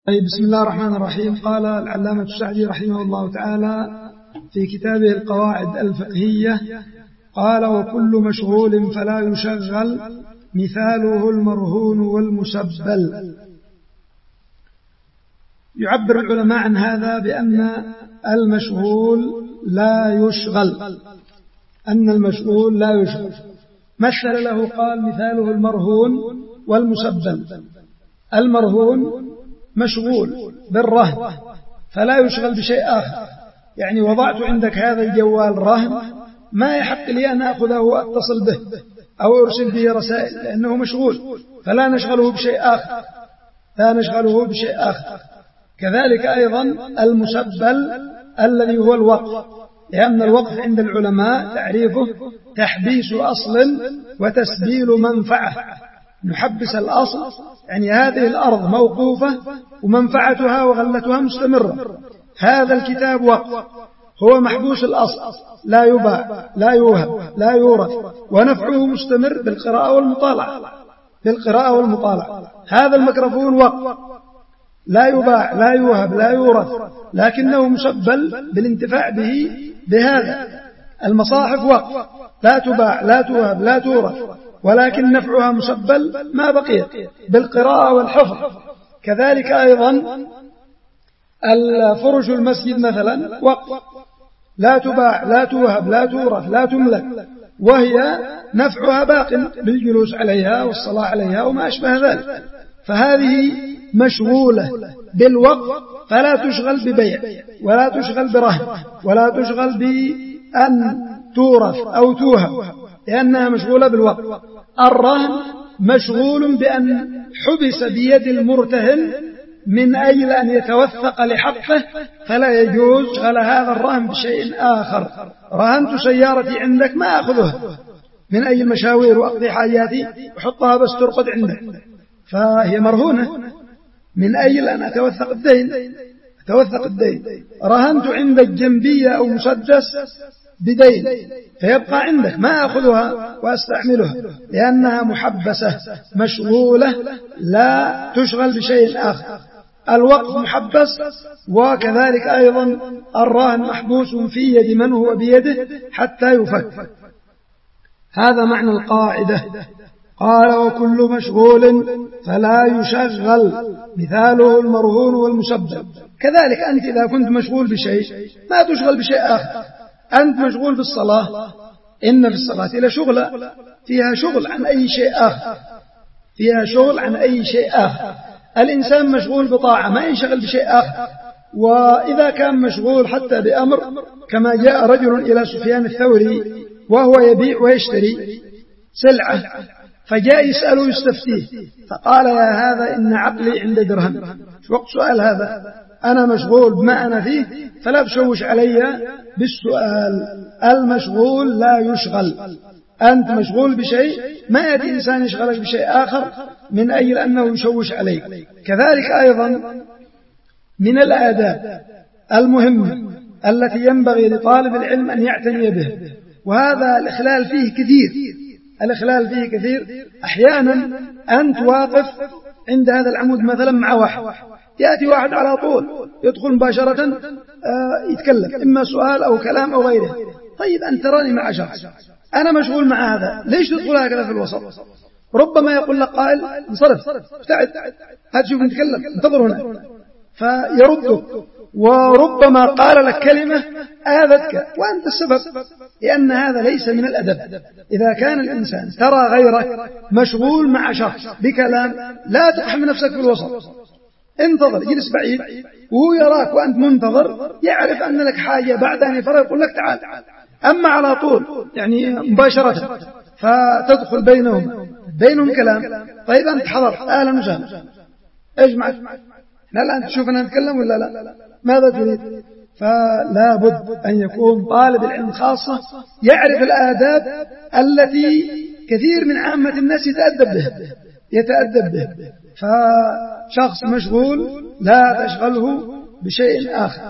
طيب، بسم الله الرحمن الرحيم. قال العلامة السعدي رحمه الله تعالى في كتابه القواعد الفقهية، قال: وكل مشغول فلا يشغل مثاله المرهون والمسبل. يعبر العلماء عن هذا بأن المشغول لا يشغل، مثل له قال: مثاله المرهون والمسبل. المرهون مشغول بالرهن فلا يشغل بشيء آخر، يعني وضعت عندك هذا الجوال رهن، ما يحق لي أن أخذه وأتصل به أو أرسل به رسائل لأنه مشغول، فلا نشغله بشيء آخر. كذلك أيضا المسبل الذي هو الوقف، لأن الوقف عند العلماء تعريفه تحبيس أصل وتسبيل منفعة. نحبس الأصل يعني هذه الأرض موقوفة ومنفعتها وغلتها مستمرة، هذا الكتاب وقف، هو محبوس الأصل، لا يباع لا يوهب لا يورث، ونفعه مستمر بالقراءة والمطالعة. هذا الميكروفون وقف، لا يباع لا يوهب لا يورث، لكنه مسبل بالانتفاع به بهذا. المصاحف وقف، لا تباع لا توهب لا تورث، ولكن نفعها مسبل ما بقيت بالقراءة والحفظ. كذلك أيضا الفرش المسجد مثلا وقف، لا تباع لا توهب لا تورث لا تملك، وهي نفعها باق بالجلوس عليها والصلاة عليها وما أشبه ذلك، فهذه مشغولة بالوقف، فلا تشغل ببيع ولا تشغل برهن ولا تشغل بأن تورث أو توهب، لأنها مشغولة بالوقف. الرهن مشغول بأن حبس بيد المرتهن من أجل أن يتوثق لحقه، فلا يجوز شغل هذا الرهن بشيء آخر. رهنت سيارتي عندك، ما أخذها من أي مشاوير وأقضي حاجاتي وحطها بس ترقد عندك، فهي مرهونة من أجل أن أتوثق الدين. رهنت عندك جنبية أو مسدس بدين، فيبقى عندك، ما أخذها وأستعملها لأنها محبسة مشغولة لا تشغل بشيء آخر. الوقف محبس، وكذلك أيضا الرهن محبوس في يد من هو بيده حتى يفك. هذا معنى القاعدة. قال: وكل مشغول فلا يشغل مثاله المرهون والمسبل. كذلك أنت إذا كنت مشغول بشيء ما تشغل بشيء آخر. أنت مشغول بالصلاة، إن في الصلاة لشغلة، فيها شغل عن أي شيء آخر. الإنسان مشغول بطاعة ما ينشغل بشيء آخر. وإذا كان مشغول حتى بأمر، كما جاء رجل إلى سفيان الثوري وهو يبيع ويشتري سلعة، فجاء يسأله يستفتيه، فقال: يا هذا إن عقلي عند درهم. وقت سؤال هذا، أنا مشغول بما أنا فيه، فلا تشوش علي بالسؤال. المشغول لا يشغل. أنت مشغول بشيء، ما يأتي إنسان يشغلك بشيء آخر من أجل أنه يشوش عليك. كذلك أيضا من الآداب المهمة التي ينبغي لطالب العلم أن يعتني به، وهذا الإخلال فيه كثير. أحيانا أنت واقف عند هذا العمود مثلا مع واحد، يأتي واحد على طول يدخل مباشرة يتكلم، إما سؤال أو كلام أو غيره. طيب أنت تراني مع شخص، أنا مشغول مع هذا، ليش تدخل هكذا في الوسط؟ ربما يقول لك قائل: انصرف، ابتعد، هات شوف نتكلم، انتظر هنا، فيردك. وربما قال لك كلمة آذتك وأنت السبب، لأن هذا ليس من الأدب. إذا كان الإنسان ترى غيرك مشغول مع شخص بكلام، لا تقحم نفسك في الوسط، انتظر، جلس بعيد وهو يراك وأنت منتظر، يعرف أن لك حاجة، بعد أن يفرغ يقول لك تعال. أما على طول يعني مباشرة فتدخل بينهم كلام، طيب أنت حضرت، أهلا وسهلا، إيش معك؟ لا أنت تشوف أنا أتكلم ولا لا؟ ماذا تريد؟ فلا بد أن يكون طالب العلم خاصة يعرف الآداب التي كثير من عامة الناس يتأدب به. فشخص مشغول لا تشغله بشيء آخر.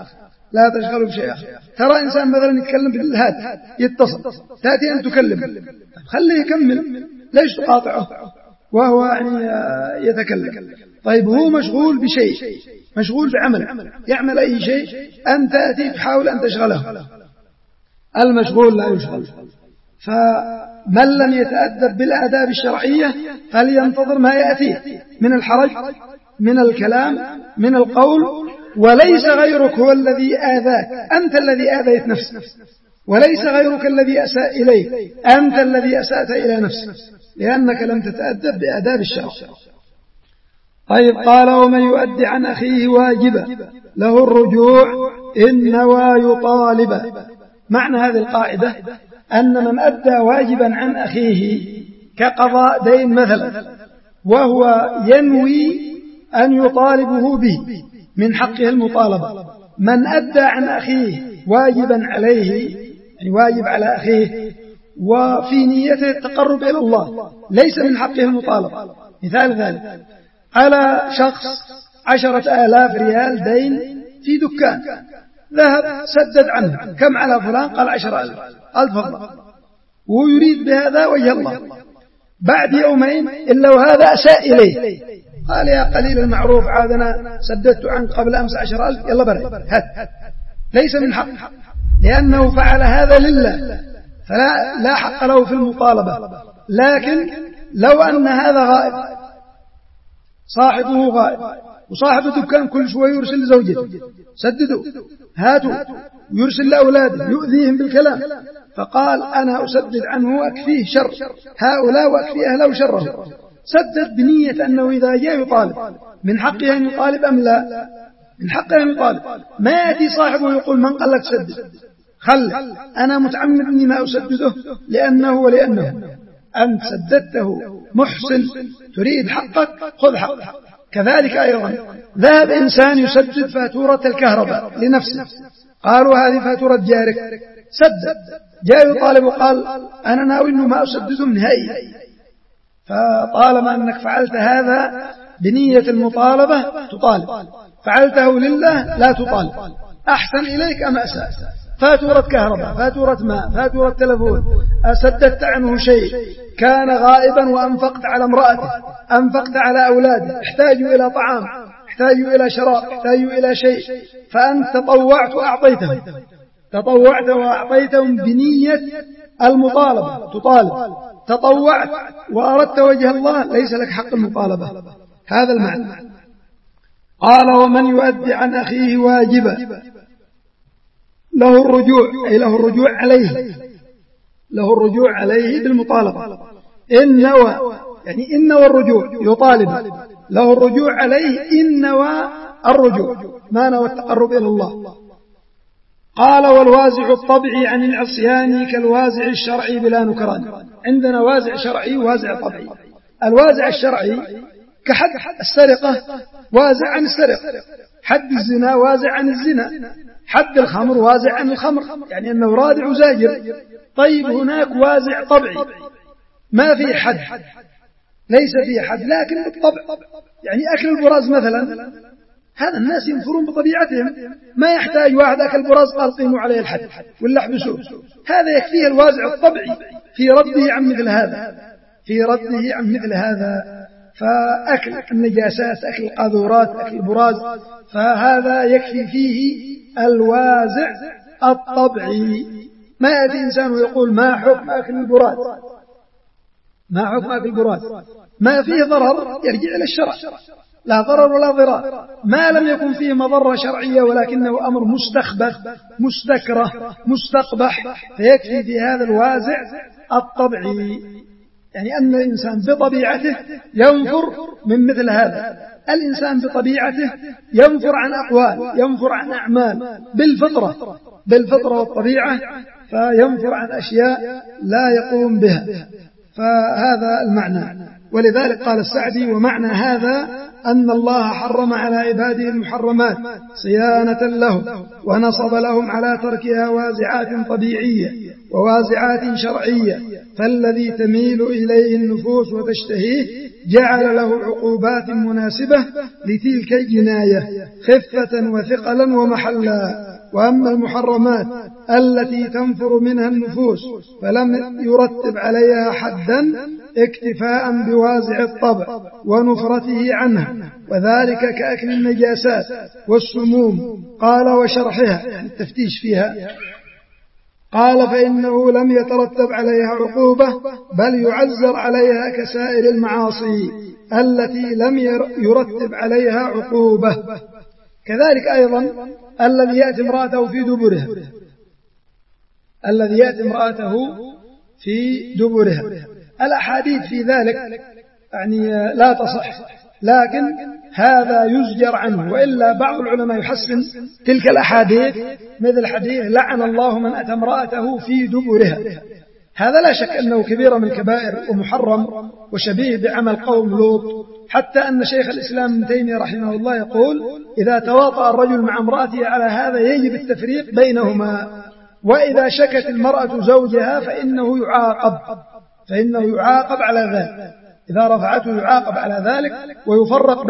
ترى إنسان مثلا يتكلم بالهاتف، يتصل، تأتي أن تكلم، خليه يكمل، ليش تقاطعه؟ وهو يعني يتكلم. طيب هو مشغول بشيء، مشغول بعمل، يعمل أي شيء، أنت تأتي تحاول أن تشغله. المشغول لا يشغل. فمن لم يتأدب بالآداب الشرعية فلينتظر ما يأتيه من الحرج، من الكلام، من القول. وليس غيرك هو الذي آذاك، أنت الذي آذيت نفسك، وليس غيرك الذي أساء إليك، أنت الذي أسأت إلى نفسك، لأنك لم تتأدب بآداب الشرع. طيب قال ومن يؤدي عن أخيه واجبا له الرجوع إن نوى يطالب. معنى هذه القاعدة أن من أدى واجبا عن أخيه كقضاء دين مثلا وهو ينوي أن يطالبه به من حقه المطالبة، من أدى عن أخيه واجبا عليه، يعني واجب على أخيه وفي نيته التقرب إلى الله، ليس من حقه المطالبة. مثال ذلك على شخص 10,000 ريال دين في دكان، ذهب سدد عنه، كم على فلان؟ قال 10,000. قال تفضل، وهو يريد بهذا وجه الله. بعد يومين إلا وهذا أساء إليه، قال يا قليل المعروف عادنا سددت عنك قبل أمس 10,000، يلا بري هات. ليس من حق، لأنه فعل هذا لله، فلا حق له في المطالبة. لكن لو أن هذا غائب، صاحبه غائب، وصاحب الدكان كل شوي يرسل زوجته سددوا هاتوا، ويرسل لأولاده يؤذيهم بالكلام، فقال أنا أسدد عنه وأكفيه شر هؤلاء وأكفيه أهله شره. سدد بنية أنه إذا جاء يطالب من حقه أن يطالب أم لا؟ من حقه أن يطالب. ما يأتي صاحبه يقول من قال لك سدد، خل أنا متعمد أني ما أسدده لأنه ولأنه. أنت سددته محسن تريد حقك، خذ حقك. كذلك أيضا ذهب إنسان يسدد فاتورة الكهرباء لنفسه، قالوا هذه فاتورة جارك، سدد، جاء يطالب وقال أنا ناوي أنه ما أسددهم نهائيا. فطالما أنك فعلت هذا بنية المطالبة تطالب، فعلته لله لا تطالب. أحسن إليك أم أساء؟ فاتورة كهرباء، فاتورة ماء، فاتورة تلفون، أسددت عنه شيء، كان غائبا وأنفقت على امرأته، أنفقت على أولاده، احتاجوا إلى طعام، احتاجوا إلى شراب، احتاجوا إلى شيء، فأنت تطوعت وأعطيتهم، تطوعت وأعطيتهم بنية المطالبة، تطالب. تطوعت وأردت وجه الله، ليس لك حق المطالبة. هذا المعنى. قال ومن يؤدي عن أخيه واجبا له الرجوع، أي له الرجوع عليه، له الرجوع عليه بالمطالبة. إن نوى، يعني إن نوى الرجوع يطالب، له الرجوع عليه إن نوى الرجوع، ما نوى التقرب إلى الله. قال والوازع الطبعي عن العصيان كالوازع الشرعي بلا نكران. عندنا وازع شرعي ووازع طبعي. الوازع الشرعي كحد السرقة وازع عن السرقة، حد الزنا وازع عن الزنا، حد الخمر وازع عن الخمر، يعني أنه رادع وزاجر. طيب هناك وازع طبعي ما في حد، ليس فيه حد لكن بالطبع، يعني أكل البراز مثلا، هذا الناس ينفرون بطبيعتهم، ما يحتاج واحد أكل براز قال قيموا عليه الحد ولا احبسوه، هذا يكفيه الوازع الطبعي في رده عن مثل هذا، في رده عن مثل هذا. فأكل النجاسات، أكل القاذورات، أكل البراز، فهذا يكفي فيه الوازع الطبعي. ما يأتي إنسان ويقول ما حكم أكل البراز، ما حكم أكل البراز، ما فيه ضرر يرجع إلى الشرع، لا ضرر ولا ضرار، ما لم يكن فيه مضرة شرعية ولكنه أمر مستخبث مستكره مستقبح، فيكفي في هذا الوازع الطبعي، يعني أن الإنسان بطبيعته ينفر من مثل هذا. الإنسان بطبيعته ينفر عن أقوال، ينفر عن أعمال بالفطرة والطبيعة، فينفر عن أشياء لا يقوم بها. فهذا المعنى. ولذلك قال السعدي ومعنى هذا أن الله حرم على عباده المحرمات صيانة لهم، ونصب لهم على تركها وازعات طبيعية ووازعات شرعية، فالذي تميل إليه النفوس وتشتهيه جعل له عقوبات مناسبة لتلك الجناية خفة وثقلا ومحلا. وأما المحرمات التي تنفر منها النفوس فلم يرتب عليها حدا اكتفاء بوازع الطبع ونفرته عنها، وذلك كأكل النجاسات والسموم. قال وشرحها يعني التفتيش فيها، قال فإنه لم يترتب عليها عقوبة بل يعزر عليها كسائر المعاصي التي لم يرتب عليها عقوبة. كذلك أيضا الذي يأتي امرأته في دبرها، الذي يأتي امرأته في دبرها، الأحاديث في ذلك يعني لا تصح، لكن هذا يزجر عنه. وإلا بعض العلماء يحسن تلك الأحاديث مثل حديث لعن الله من أتى امرأته في دبرها، هذا لا شك أنه كبيرة من الكبائر ومحرم وشبيه بعمل قوم لوط، حتى أن شيخ الإسلام ابن تيمية رحمه الله يقول إذا تواطأ الرجل مع امرأته على هذا يجب التفريق بينهما، وإذا شكت المرأة زوجها فإنه يعاقب على ذلك، إذا رفعته يعاقب على ذلك ويفرق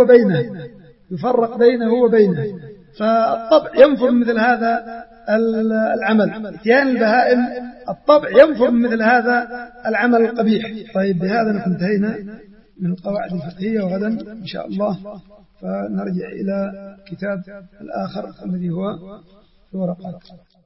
بينه وبينه. فالطبع ينفر مثل هذا العمل، اتيان البهائم الطبع ينفر مثل هذا العمل القبيح. طيب بهذا نكون انتهينا من القواعد الفقهية، وغدا إن شاء الله فنرجع إلى كتاب الآخر الذي هو الورقات.